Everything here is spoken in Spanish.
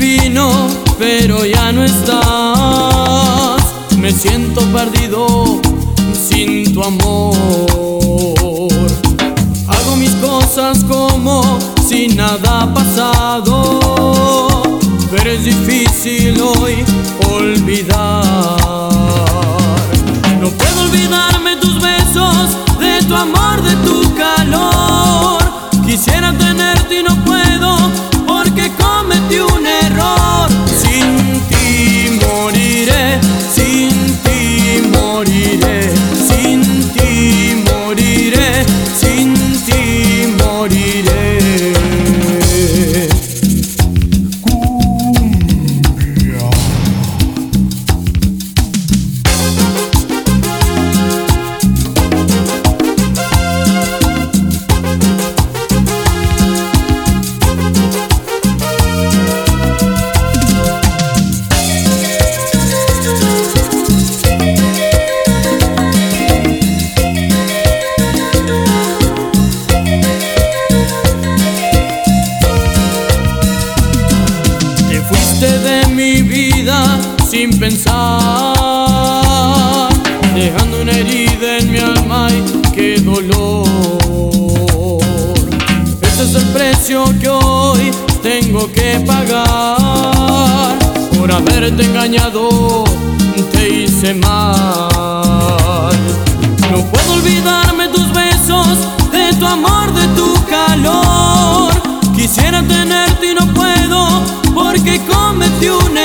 divino, pero ya no estás. Me siento perdido sin tu amor. Hago mis cosas como si nada ha pasado, pero es difícil hoy olvidar. No puedo olvidarme tus besos, de tu amor, de tu calor. Quisiera tenerte y no puedo, porque cometí un error. Sin ti moriré, sin ti moriré, sin ti moriré, sin ti moriré. De mi vida sin pensar, dejando una herida en mi alma y qué dolor. Este es el precio que hoy tengo que pagar. Por haberte engañado te hice mal. No puedo olvidarme tus besos, de tu amor, de tu calor. Quisiera tenerte y no puedo, porque cometí un